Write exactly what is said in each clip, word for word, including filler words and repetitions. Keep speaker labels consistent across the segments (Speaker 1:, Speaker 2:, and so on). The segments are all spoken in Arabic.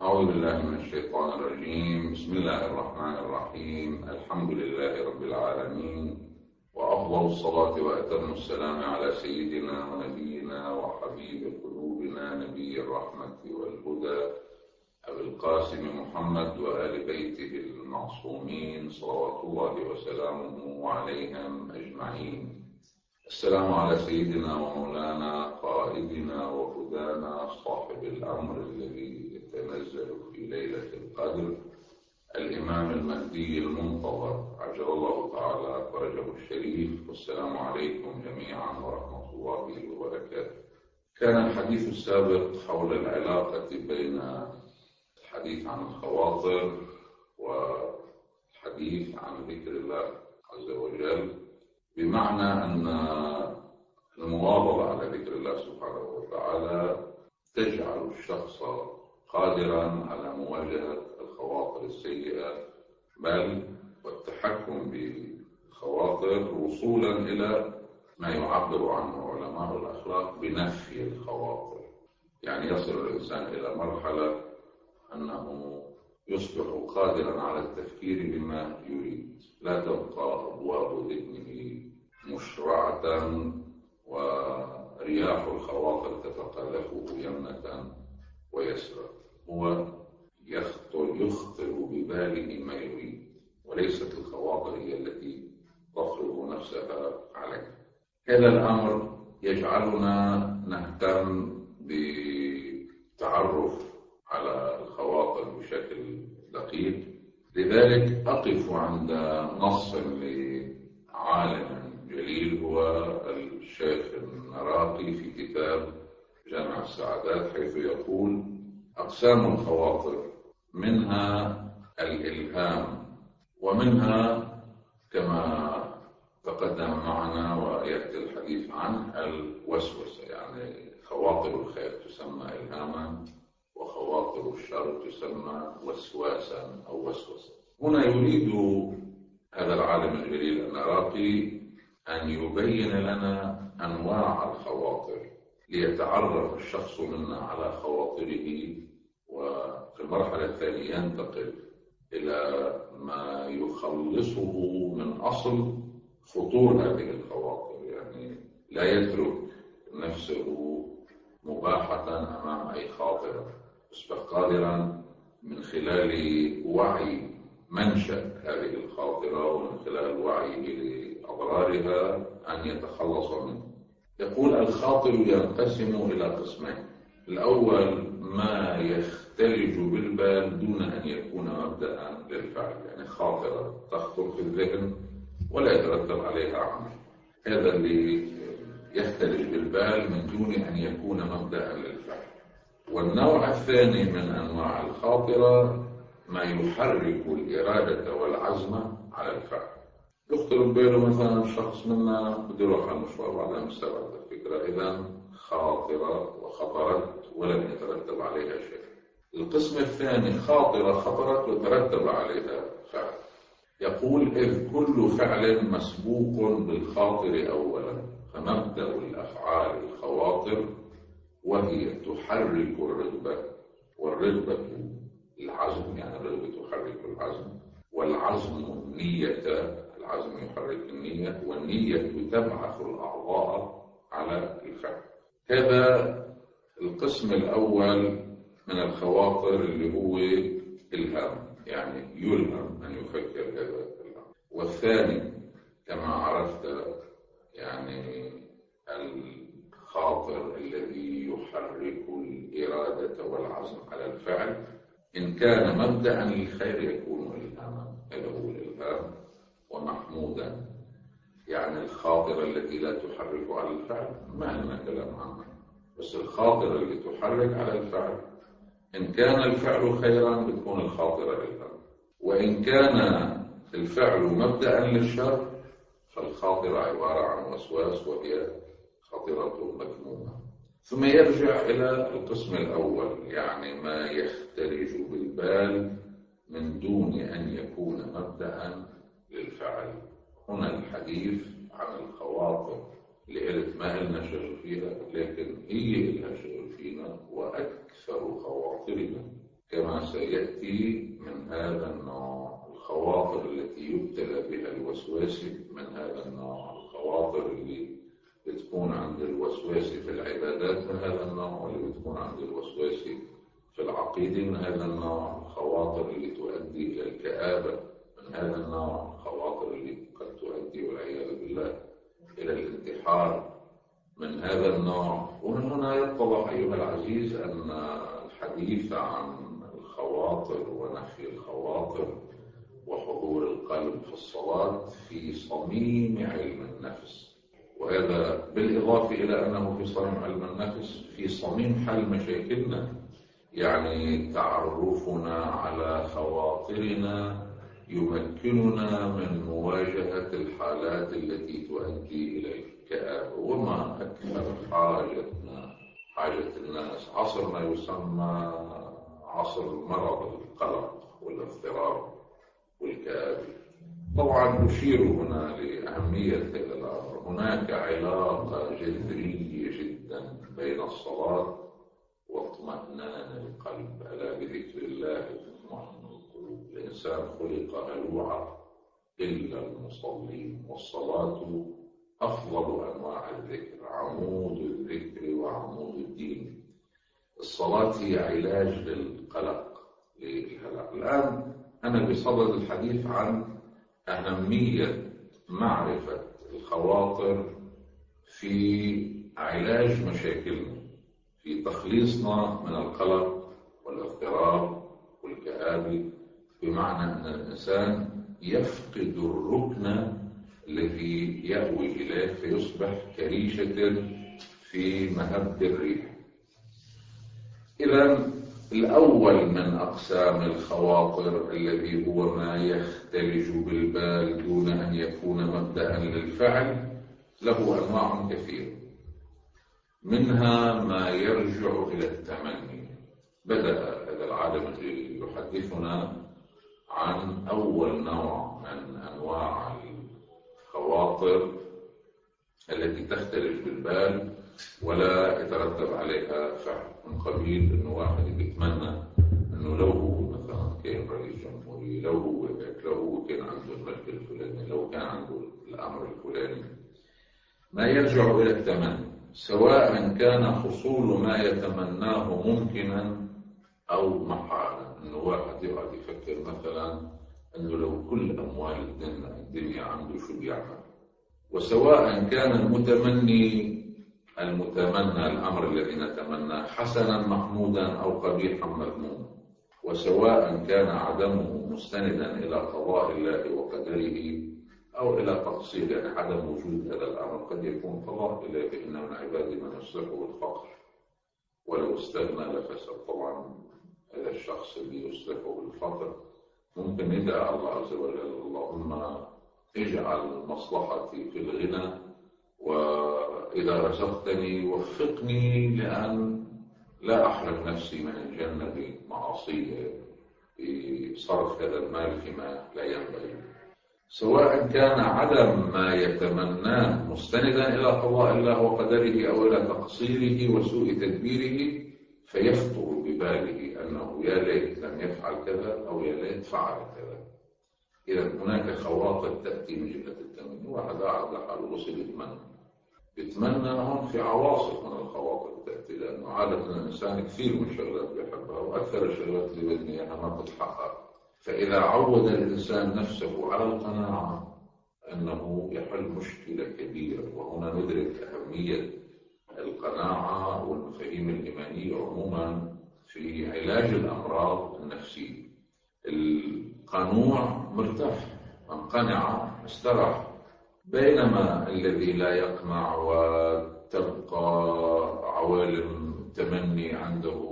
Speaker 1: أعوذ بالله من الشيطان الرجيم. بسم الله الرحمن الرحيم. الحمد لله رب العالمين، وأفضل الصلاة وأتم السلام على سيدنا ونبينا وحبيب قلوبنا نبي الرحمة والهدى أبي القاسم محمد وآل بيته المعصومين صلوات الله وسلامه عليهم أجمعين. السلام على سيدنا ومولانا قائدنا وهدانا صاحب الأمر الذي يتنزل في ليلة القدر، الإمام المهدي المنتظر عجل الله تعالى فرجه الشريف. والسلام عليكم جميعا ورحمة الله وبركاته. كان الحديث السابق حول العلاقة بين الحديث عن الخواطر والحديث عن ذكر الله عز وجل، بمعنى أن المواظبة على ذكر الله سبحانه وتعالى تجعل الشخص قادرا على مواجهة الخواطر السيئة، بل والتحكم بالخواطر وصولا إلى ما يعبر عنه علماء الأخلاق بنفي الخواطر. يعني يصل الإنسان إلى مرحلة أنه يصبح قادرا على التفكير بما يريد، لا تبقى أبواب ذهنه مشرعة ورياح الخواطر تتقاذفه يمنة ويسرى. هو يخطر يخطر بباله ما يريد، وليست الخواطر هي التي تفرض نفسها عليه. هذا الأمر يجعلنا نهتم بالتعرف على الخواطر بشكل دقيق. لذلك أقف عند نص لعالم جليل هو الشيخ النراقي في كتاب جامع السعادات، حيث يقول: أقسام الخواطر منها الإلهام، ومنها كما تقدم معنا ويأتي الحديث عنه الوسوسة. يعني خواطر الخير تسمى إلهاما، وخواطر الشر تسمى وسواسا أو وسوسة. هنا يريد هذا العالم الجليل النراقي أن يبين لنا أنواع الخواطر ليتعرف الشخص منا على خواطره، وفي المرحلة الثانية ينتقل إلى ما يخلصه من أصل خطور هذه الخواطر. يعني لا يترك نفسه مباحة أمام أي خاطرة، يصبح قادرا من خلال وعي منشأ هذه الخاطرة ومن خلال وعيه لأضرارها أن يتخلص منه. يقول: الخاطر ينقسم إلى قسمين. الأول ما يختلج بالبال دون أن يكون مبدأ للفعل، يعني خاطرة تخطر في الذهن ولا يترتب عليها عمل، هذا اللي يختلج بالبال من دون أن يكون مبدأ للفعل. والنوع الثاني من أنواع الخاطرة ما يحرك الإرادة والعزم على الفعل. يخطر بباله مثلا شخص منا بده يروح على المشوار بعدها مستبعد الفكرة، إذا خاطرة وخطرت ولم يترتب عليها شيء. القسم الثاني خاطرة خطرت وترتب عليها فعل. يقول: إذ كل فعل مسبوق بالخاطر أولا، فمبدأ الأفعال الخواطر، وهي تحرك الرغبة، والرغبة العزم، يعني الرغبة تحرك العزم، والعزم النية، العزم يحرك النية، والنية تبعث الأعضاء على الفعل. هذا القسم الأول من الخواطر اللي هو إلهام، يعني يلهم أن يفكر هذا الأمر. والثاني كما عرفت يعني الخاطر الذي يحرك الإرادة والعزم على الفعل، إن كان مبدأ للخير يكون إلهاما، هذا هو الإلهام، ومحمودا. يعني الخاطرة التي لا تحرك على الفعل ما لنا كلام عنها، بس الخاطرة اللي تحرك على الفعل إن كان الفعل خيرا بتكون الخاطرة إلهام، وإن كان الفعل مبدأ للشر فالخاطرة عبارة عن وسواس، وهي خاطرة مذمومة. ثم يرجع إلى القسم الأول، يعني ما يختلج بالبال من دون أن يكون مبدأ للفعل. هنا الحديث عن الخواطر اللي قلت ما لنا شغل فيها، لكن هي لها شغل فينا وأكثر خواطرنا، كما ما سيأتي من هذا النوع، الخواطر التي يبتلى بها الوسواسي من هذا النوع، الخواطر اللي بتكون عند الوسواسي في العبادات من هذا النوع، واللي بتكون عند الوسواسي في العقيدة من هذا النوع، الخواطر اللي تؤدي إلى الكآبة من هذا النوع، الخواطر اللي قد تؤدي والعياذ بالله إلى الانتحار من هذا النوع. ومن هنا يتضح أيها العزيز أن الحديث عن الخواطر ونفي الخواطر وحضور القلب في الصلاة في صميم علم النفس، وهذا بالإضافة إلى أنه في صميم علم النفس في صميم حل مشاكلنا، يعني تعرفنا على خواطرنا يمكننا من مواجهة الحالات التي تؤدي إلى الكآبة. وما أكثر حاجتنا حاجة الناس، عصرنا يسمى عصر مرض القلق والاضطراب والكآبة. طبعا أشير هنا لأهمية هذا الأمر. هناك علاقة جذرية جدا بين الصلاة واطمئنان القلب. ألا بذكر الله تطمئن القلوب. الإنسان خلق هلوعا إلا المصلين، والصلاة أفضل أنواع الذكر، عمود الذكر وعمود الدين. الصلاة هي علاج للقلق للهلع. الآن أنا بصدد الحديث عن أهمية معرفة الخواطر في علاج مشاكلنا، في تخليصنا من القلق والاضطراب والكآبة، بمعنى أن الإنسان يفقد الركن الذي يأوي إليه فيصبح كريشة في مهب الريح. إذن الأول من أقسام الخواطر الذي هو ما يختلج بالبال دون أن يكون مبدأ للفعل له أنواع كثيرة، منها ما يرجع إلى التمني. بدأ هذا العالم الذي يحدثنا عن أول نوع من أنواع الخواطر التي تختلج بالبال ولا يترتب عليها فعل، من قبيل أنه واحد بيتمنى أنه لو هو مثلا كان رئيس جمهوري، لو هو هيك، لو هو كان عنده الملك الفلاني، لو كان عنده الأمر الفلاني. ما يرجع إلى التمني، سواء كان حصول ما يتمناه ممكنا أو محالا. أنه واحد يقعد يفكر مثلا أنه لو كل أموال الدنيا عنده شو بيعمل. وسواء كان المتمني المتمنى الأمر الذي نتمناه حسنا محمودا أو قبيحا مذموما، وسواء كان عدمه مستندا إلى قضاء الله وقدره أو إلى تقصير، يعني عدم وجود هذا الأمر قد يكون قضاء الله، فإن من عبادي من يصلحه الفقر ولو استغنى لفسد. طبعا هذا الشخص اللي يصلحه الفقر ممكن يدعى الله عز وجل: اللهم اجعل مصلحتي في الغنى، وإذا رزقتني وفقني لأن لا أحرم نفسي من الجنة بمعاصيه بصرف هذا المال فيما لا ينبغي. سواء كان عدم ما يتمناه مستندا إلى قضاء الله وقدره أو إلى تقصيره وسوء تدبيره، فيخطر بباله أنه يا ليت لم يفعل كذا أو يا ليت فعل كذا. إذا هناك خواطر تأتي من جهة التمني. واحد قاعد لحاله وصل يتمنى بيتمنى، هون في عواصف من الخواطر تأتي، لأنه عادة الإنسان كثير من الشغلات بيحبها، وأكثر الشغلات اللي بدنا إياها ما بتتحقق. فإذا عود الإنسان نفسه على القناعة أنه يحل مشكلة كبيرة. وهنا ندرك أهمية القناعة والمفاهيم الإيمانية عموما في علاج الأمراض النفسية. القنوع مرتاح، من قنع استراح، بينما الذي لا يقنع وتبقى عوالم التمني عنده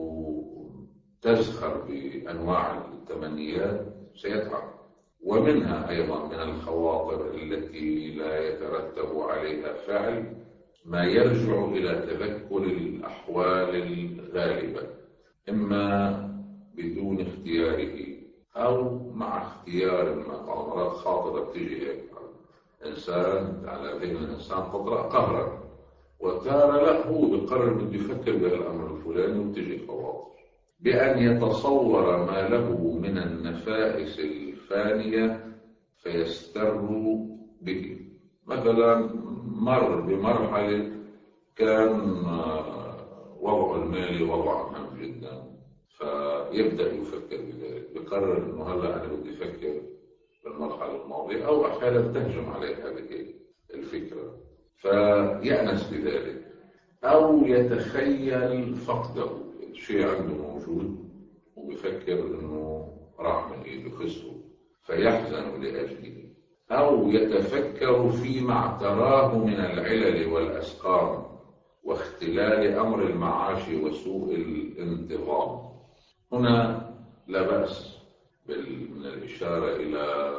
Speaker 1: تزخر بأنواع التمنيات سيتعب. ومنها أيضا من الخواطر التي لا يترتب عليها فعل ما يرجع إلى تذكر الأحوال الغالبة، إما بدون اختياره أو مع اختيار ما. مرات خاطرة بتيجي هيك إنسان على ذهن الإنسان تطرأ قهرا، وتارة لا هو بقرر بده يفكر بهالأمر الفلاني وبتجي خواطر. بأن يتصور ما له من النفائس الفانية فيستر به. مثلا مر بمرحلة كان وضعه المالي وضعا هام جدا، فيبدأ يفكر بذلك، يقرر أنه هلا أنا بدي أفكر بالمرحلة الماضية، أو أحيانا تهجم عليه هذه الفكرة فيأنس بذلك، أو يتخيل فقده، شيء عنده موجود وبيفكر أنه راح من إيده خسره فيحزن لأجله، أو يتفكر فيما اعتراه من العلل والأسقام واختلال أمر المعاش وسوء الانتظام. هنا لا بأس من الإشارة إلى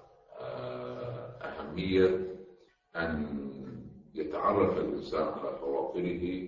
Speaker 1: أهمية أن يتعرف الإنسان على خواطره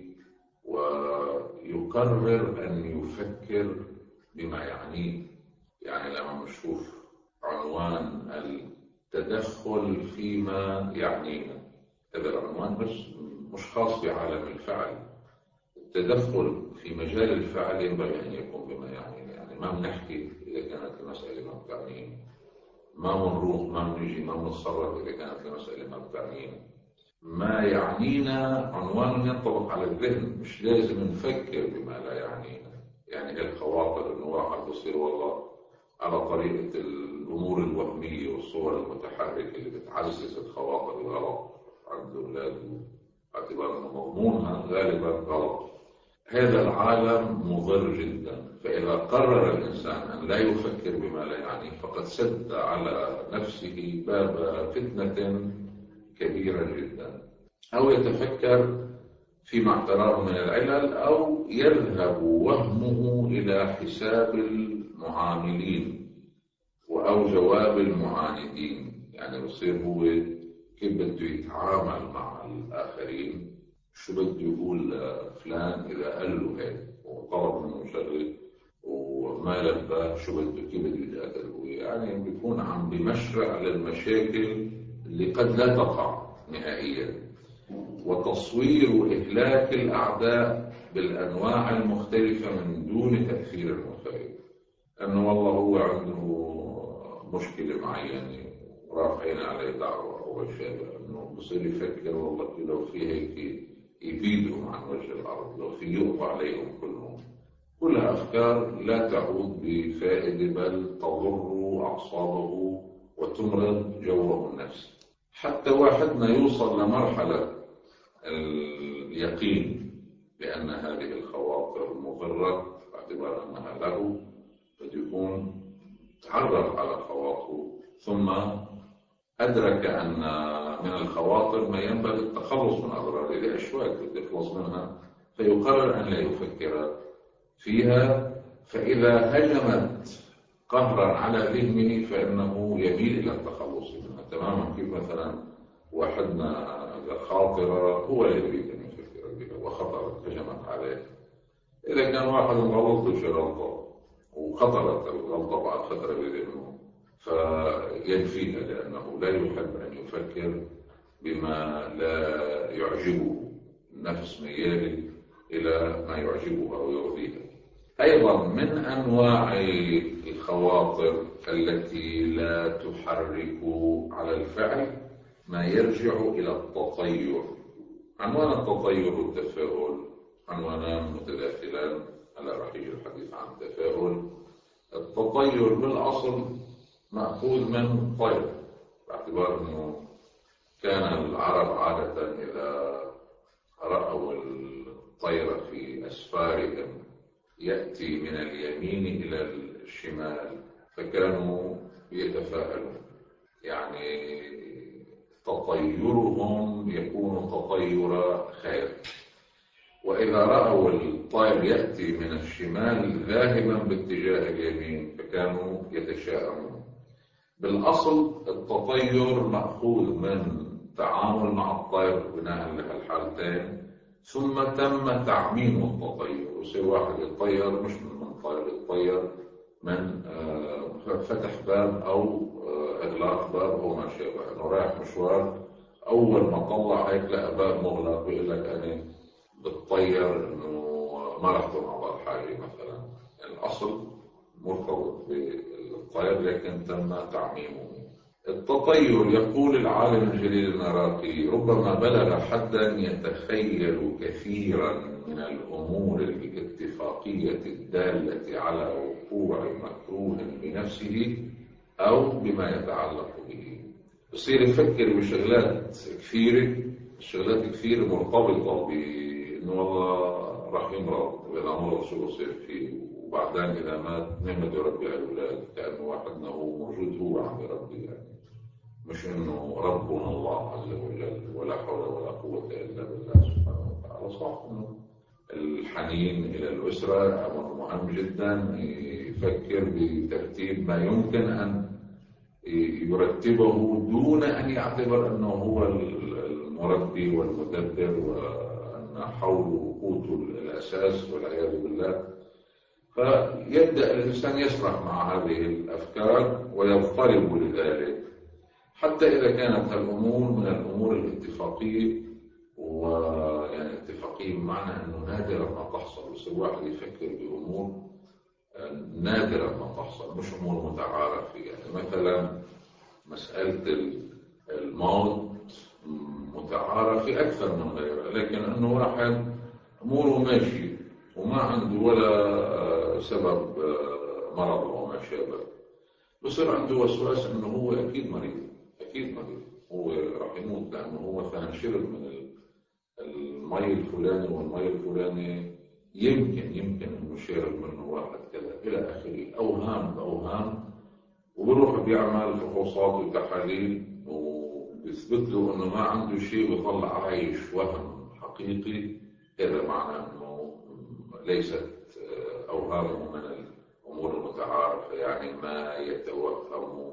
Speaker 1: ويقرر أن يفكر بما يعنيه. يعني لما نشوف عنوان التدخل فيما يعنينا، هذا العنوان بس مش خاص بعالم الفعل. التدخل في مجال الفعل ينبغي أن يكون بما يعنينا، يعني ما بنحكي إذا كانت المسألة ما بتعنينا، ما بنروح ما بنيجي ما بنتصرف إذا كانت المسألة ما بتعنينا. ما يعنينا عنوان ينطبق على الذهن، مش لازم نفكر بما لا يعنينا. يعني الخواطر إنه واحد بصير والله على طريقة الأمور الوهمية والصور المتحركة اللي بتعزز الخواطر الغلط عند أولاده باعتبار أنه مضمونها غالبا غلط. هذا العالم مضر جدا، فإذا قرر الإنسان أن لا يفكر بما لا يعنيه فقد سد على نفسه باب فتنة كبيرة جدا. أو يتفكر فيما اعتراه من العلل، أو يذهب وهمه إلى حساب المعاملين أو جواب المعاندين. يعني بصير هو كيف بده يتعامل مع الآخرين، شو بده يقول لفلان إذا قال له هيك وطلب منه شغله وما لباه، شو بده كيف بده يتقاتل هو. يعني بيكون عم بمشرع للمشاكل اللي قد لا تقع نهائيا، وتصوير وإهلاك الأعداء بالأنواع المختلفة من دون تأثير المخالف. أنه والله هو عنده مشكلة معينة ورافعين عليه دعوة أو شيء، أنه بصير يفكر والله لو في هيك يبيدهم عن وجه الأرض، لو في يقضى عليهم كلهم. كلها أفكار لا تعود بفائدة بل تضر أعصابه وتمرض جوه النفسي. حتى واحدنا يوصل لمرحلة اليقين بأن هذه الخواطر مضرة باعتبار أنها له، بده يكون تعرف على خواطره ثم أدرك أن من الخواطر ما ينبغي التخلص من أضرارها، إذا أشواك بده يخلص منها فيقرر أن لا يفكر فيها. فإذا هجمت قهرا على ذهنه فإنه يميل إلى التخلص منها تماما. كيف مثلا واحدنا إذا خاطرة هو لا يريد أن يفكر بها وخطرت هجمت عليه، إذا كان واحد غلط وش غلطة وخطرت الغلطة بعد فترة بذهنه فينفيها، لأنه لا يحب أن يفكر بما لا يعجبه، النفس ميال إلى ما يعجبها ويرضيها. أيضا من أنواع الخواطر التي لا تحرك على الفعل ما يرجع إلى التطير. عنوان التطير والتفاؤل عنوانان متداخلان، هلا راح يجي الحديث عن التفاؤل. التطير بالأصل مأخوذ من طير، باعتبار أنه كان العرب عادة إذا رأوا الطير في أسفارهم يأتي من اليمين إلى الشمال فكانوا يتفاءلون، يعني تطيرهم يكون تطير خير. وإذا رأوا الطير يأتي من الشمال ذاهبا باتجاه اليمين فكانوا يتشاءمون. بالأصل التطير مأخوذ من تعامل مع الطير بناء لهالحالتين، ثم تم تعميم التطير، ويصير واحد يتطير مش من منطير، يتطير من فتح باب أو إغلاق باب أو ما شابه، إنه رايح مشوار أول ما طلع هيك لقى باب مغلق ويقول لك أنا بتطير إنه ما رح تنعبر حالي مثلا، يعني الأصل مرتبط بالطير لكن تم تعميمه. التطير، يقول العالم الجليل المراقي: ربما بلغ حدا يتخيل كثيرا من الأمور الاتفاقية الدالة على وقوع مكروه بنفسه أو بما يتعلق به. بصير يفكر بشغلات كثيرة، شغلات كثيرة مرتبطة بأنه والله راح يمرض، إذا مرض شو بصير فيه، وبعدين إذا مات مين بده يربي الأولاد، كأنه واحدنا هو موجود هو عم يربي، يعني مش إنه ربنا الله عز وجل ولا حول ولا قوة إلا بالله سبحانه وتعالى. صح إنه الحنين إلى الأسرة أمر مهم جدا، يفكر بترتيب ما يمكن أن يرتبه دون أن يعتبر أنه هو المربي والمدبر وأن حوله قوت الأساس والعياذ بالله. فيبدأ الإنسان يسرح مع هذه الأفكار ويضطرب لذلك، حتى إذا كانت الأمور من الأمور الاتفاقية، ويعني اتفاقية بمعنى أنه نادرا ما تحصل، بس الواحد يفكر بأمور نادرا ما تحصل، مش أمور متعارف. يعني مثلا مسألة الموت متعارف أكثر من غيرها، لكن أنه واحد أموره ماشي وما عنده ولا سبب مرض أو ما شابه، بصير عنده وسواس أنه هو أكيد مريض، أكيد مريض، هو راح يموت لأنه هو مثلا شرب من المي الفلاني والمي الفلاني، يمكن يمكن انه شرب منه واحد كذا الى اخره، اوهام باوهام، وبروح بيعمل فحوصات وتحاليل وبيثبت له انه ما عنده شيء، ويطلع عايش وهم حقيقي. هذا معناه انه ليست اوهامه من الامور المتعارفه، يعني ما يتوهم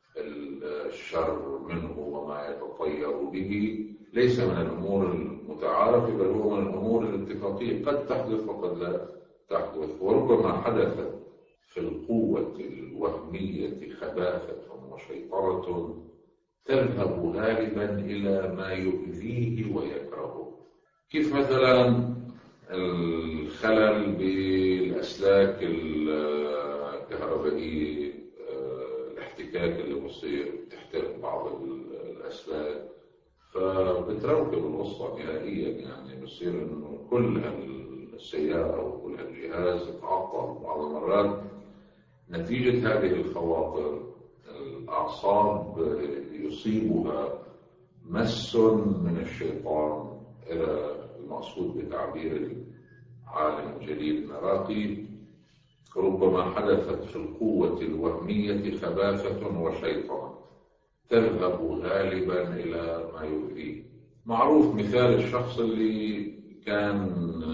Speaker 1: الشر منه وما يتطير به ليس من الأمور المتعارفة، بل هو من الأمور الاتفاقية، قد تحدث وقد لا تحدث. وربما حدثت في القوة الوهمية خباثة وشيطرة تذهب غالبا إلى ما يؤذيه ويكرهه. كيف مثلا الخلل بالأسلاك الكهربائية، الاحتكاك اللي بصير تحترق بعض الأسلاك، فبتروكب القصة نهائيا، يعني بصير إنه كل السيارة وكل الجهاز يتعطل بعض المرات نتيجة هذه الخواطر. الأعصاب يصيبها مس من الشيطان، إلى المقصود بتعبير العالم الجليل المراقي: ربما حدثت في القوة الوهمية خباثة وشيطان تذهب غالبا إلى ما يؤذيه. معروف مثال الشخص اللي كان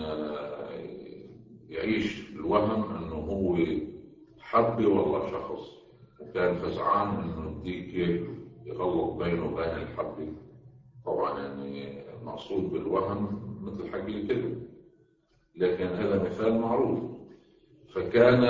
Speaker 1: يعيش الوهم أنه هو حب والله شخص، وكان فزعان أنه الديك يغلط بينه وبين الحب. طبعا يعني المقصود بالوهم مثل حق الكذب، لكن هذا مثال معروف. فكان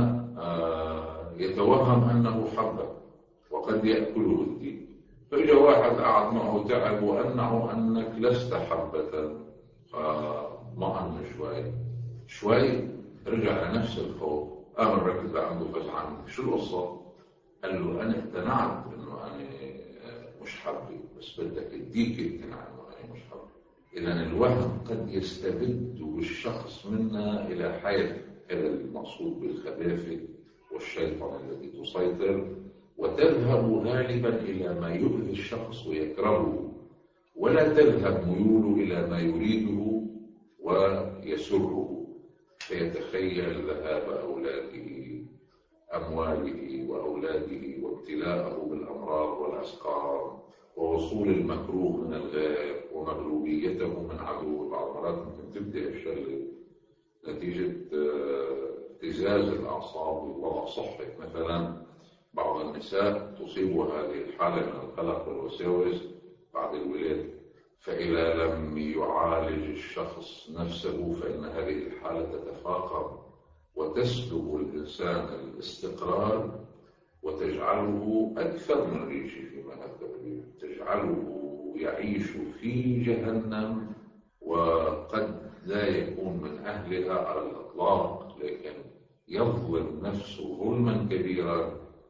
Speaker 1: يتوهم أنه حبه وقد يأكله الديك، فإجا واحد قعد معه تعب وأنه أنك لست حبة، فطمأن شوي شوي رجع لنفس الخوف، قام الرجل ده عنده فزعان: شو القصة؟ قال له: أنا اقتنعت إنه أنا مش حبي، بس بدك الديك يقتنع إنه أنا مش حبي. إذن الوهم قد يستبد بالشخص منا إلى حيث، هذا المقصود بالخباثة والشيطان الذي تسيطر، وتذهب غالبا إلى ما يؤذي الشخص ويكرهه، ولا تذهب ميوله إلى ما يريده ويسره، فيتخيل ذهاب أولاده، أمواله وأولاده، وابتلاءه بالأمراض والأسقام، ووصول المكروه من الغير، ومغلوبيته من عدو. بعض المرات ممكن تبدأ الشغلة نتيجة ابتزاز الأعصاب ووضع صحي. مثلا بعض النساء تصيب هذه الحالة من القلق والوساوس بعد الولادة، فإذا لم يعالج الشخص نفسه فإن هذه الحالة تتفاقم وتسلب الإنسان الاستقرار، وتجعله أكثر من ريش في مهبة، تجعله يعيش في جهنم، وقد لا يكون من أهلها على الإطلاق، لكن يظلم نفسه ظلما كبيرا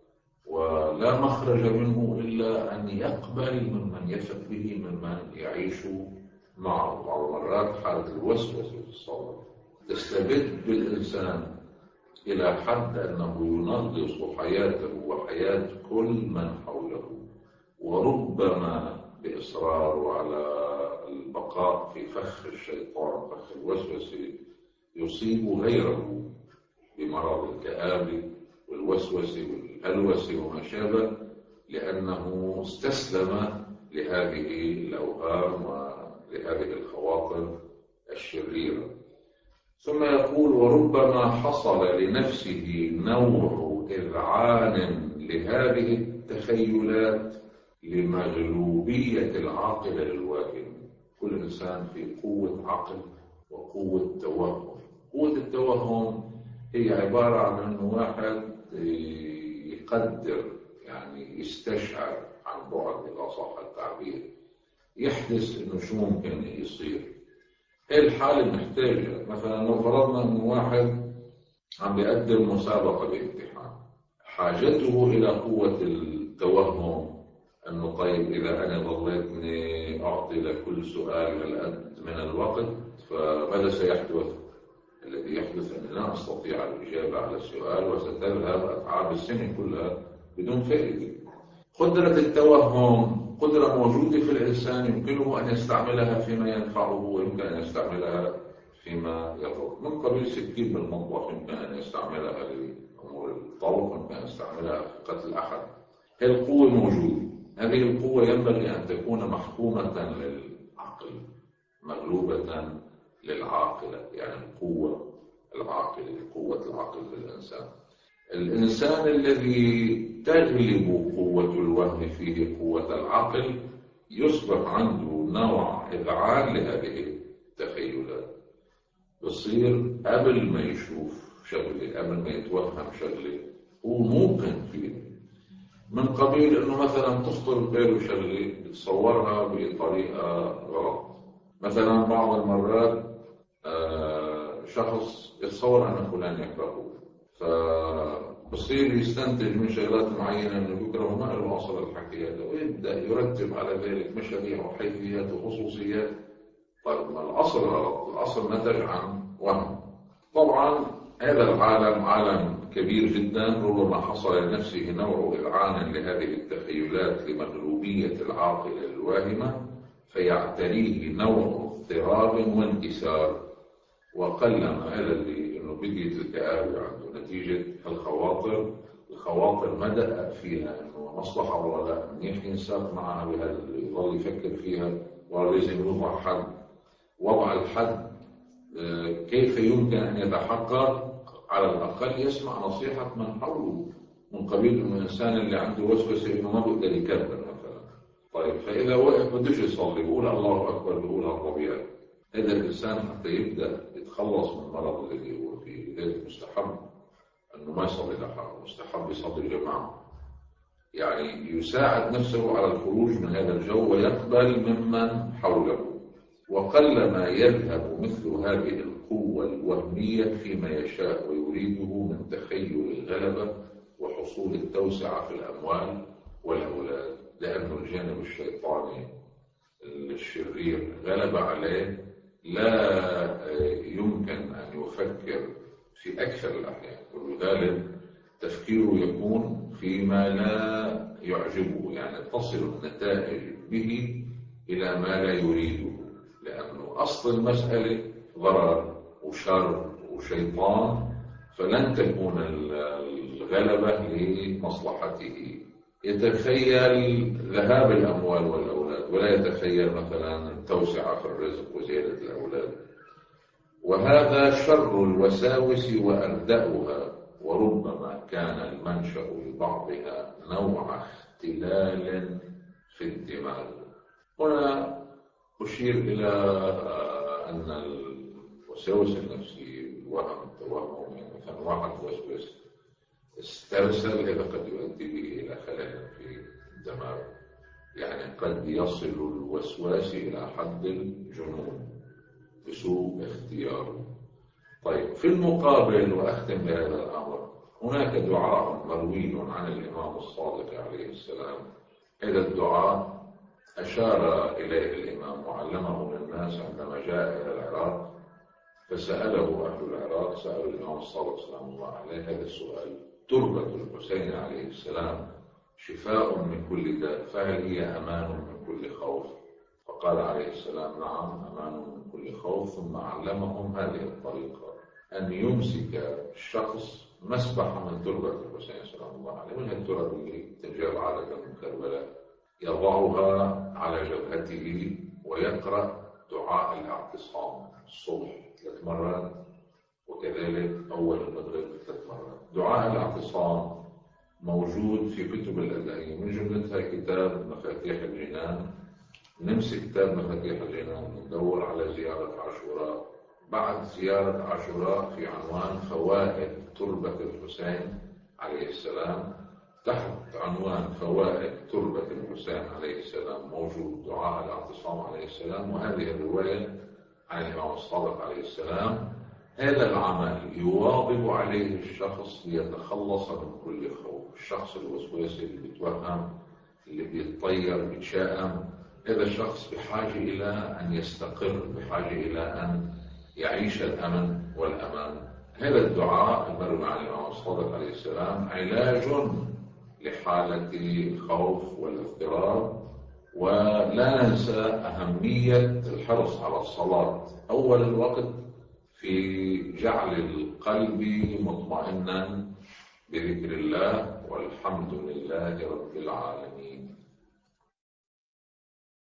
Speaker 1: ولا مخرج منه إلا أن يقبل ممن يثق به ممن يعيش معه. بعض المرات حالة الوسوسة في الصلاة تستبد بالإنسان إلى حد أنه ينغص حياته وحياة كل من حوله، وربما بإصراره على البقاء في فخ الشيطان، فخ الوسوسة، يصيب غيره بمرض الكآبة والوسوسة والهلوسة وما شابه، لأنه استسلم لهذه الأوهام ولهذه الخواطر الشريرة. ثم يقول: وربما حصل لنفسه نوع إذعان لهذه التخيلات لمغلوبية العاقل الواهم. كل إنسان في قوة عقل وقوة توهم. قوة التوهم هي عبارة عن أنه واحد يقدر، يعني يستشعر عن بعد إذا صح التعبير، يحدث أنه شو ممكن يصير. هي الحالة محتاجة. مثلا لو فرضنا أن واحد عم بيقدم مسابقة بامتحان، حاجته إلى قوة التوهم أنه طيب إذا أنا ظليتني أعطي لكل سؤال هالقد من الوقت فماذا سيحدث؟ الذي يحدث أن لا أستطيع الإجابة على السؤال وستذهب أتعاب السنة كلها بدون فائدة. قدرة التوهم قدرة موجودة في الإنسان، يمكنه أن يستعملها فيما ينفعه ويمكن أن يستعملها فيما يضر. من قبيل سكين بالمطبخ يمكن أن يستعملها لأمور الطبخ، يمكن أن يستعملها في قتل أحد. هذه القوة موجودة. هذه القوة ينبغي أن تكون محكومة للعقل مغلوبة للعاقلة، يعني القوة العاقلة، قوة العقل في الإنسان. الإنسان الذي تغلب قوة الوهم فيه قوة العقل يصبح عنده نوع إذعان لهذه التخيلات. بصير قبل ما يشوف شغلة، قبل ما يتوهم شغلة، هو موقن فيه. من قبيل أنه مثلا تخطر بباله شغلة يتصورها بطريقة غلط. مثلا بعض المرات شخص يتصور أن فلان يكرهه، فبصير يستنتج من شغلات معينة أنه يكره، ما له أصل الحكي هذا، ويبدأ يرتب على ذلك مشاريع وحيثيات وخصوصيات. طيب ما الأصل غلط، الأصل نتج عن وهم. طبعا هذا العالم عالم كبير جدا، ربما حصل لنفسه نوع إذعان لهذه التخيلات لمغلوبية العاقل الواهمة، فيعتريه نوع اضطراب وانكسار. وقلما هذا اللي انه بديت الكآبة عنده نتيجة الخواطر. الخواطر ما دقق فيها انه مصلحة ولا منيح ينساق معها بهذا اللي يظل يفكر فيها، ولازم يوضع حد. وضع الحد كيف يمكن ان يتحقق؟ على الاقل يسمع نصيحة من حوله، من قبيل انه الانسان اللي عنده وسوسة انه ما بيقدر يكبر مثلا. طيب فاذا وقف بدوش يصلي بيقول الله اكبر، بيقولها طبيعي. هذا الإنسان حتى يبدأ يتخلص من المرض الذي هو فيه. لذلك مستحب أنه ما يصلي لحاله، مستحب يصلي جماعة، يعني يساعد نفسه على الخروج من هذا الجو ويقبل ممن حوله. وقلما يذهب مثل هذه القوة الوهمية فيما يشاء ويريده من تخيل الغلبة وحصول التوسعة في الأموال والأولاد، لأن الجانب الشيطاني الشرير غلب عليه، لا يمكن أن يفكر في أكثر الأحيان، والغالب تفكيره يكون فيما لا يعجبه، يعني تصل النتائج به إلى ما لا يريده، لأنه أصل المسألة ضرر وشر وشيطان، فلن تكون الغلبة لمصلحته. يتخيل ذهاب الأموال والأولاد ولا يتخيل مثلا التوسعة في الرزق وزيادة الأولاد. وهذا شر الوساوس وأردأها، وربما كان المنشأ لبعضها نوع اختلال في الدماغ. هنا أشير إلى أن الوساوس النفسية الوهم التوهم، يعني مثلا واحد وسوس استرسل، هذا قد يؤدي به إلى خلل في الدماغ، يعني قد يصل الوسواس إلى حد الجنون بسوء اختياره. طيب، في المقابل وأختم بهذا الأمر، هناك دعاء مروي عن الإمام الصادق عليه السلام. هذا الدعاء أشار إليه الإمام وعلمه للناس عندما جاء إلى العراق، فسأله أهل العراق، سألوا الإمام الصادق سلام الله عليه هذا السؤال: تربة الحسين عليه السلام شفاء من كل داء، فهل هي أمان من كل خوف؟ فقال عليه السلام: نعم، أمان من كل خوف. ثم علمهم هذه الطريقة: أن يمسك الشخص مسبحة من تربة الحسين سلام الله عليه، من التراب اللي تنجاب عادة من كربلاء، يضعها على جبهته ويقرأ دعاء الاعتصام الصبح ثلاث مرات، وكذلك أول المغرب ثلاث مرات. دعاء الاعتصام موجود في كتب الأدعية، من جملتها كتاب مفاتيح الجنان. نمسك كتاب مفاتيح الجنان ندور على زيارة عاشوراء، بعد زيارة عاشوراء في عنوان فوائد تربة الحسين عليه السلام، تحت عنوان فوائد تربة الحسين عليه السلام موجود دعاء الاعتصام عليه السلام، وهذه الرواية عن الإمام الصادق عليه السلام. هذا العمل يواظب عليه الشخص ليتخلص من كل خوف. الشخص الوسواسي اللي بيتوهم، اللي بيتطير، بيتشائم، هذا الشخص بحاجة إلى أن يستقر، بحاجة إلى أن يعيش الأمن والأمان. هذا الدعاء المروي عن الإمام الصادق عليه السلام علاج لحالة الخوف والاضطراب. ولا ننسى أهمية الحرص على الصلاة أول الوقت في جعل القلب مطمئنا بذكر الله، والحمد لله رب العالمين.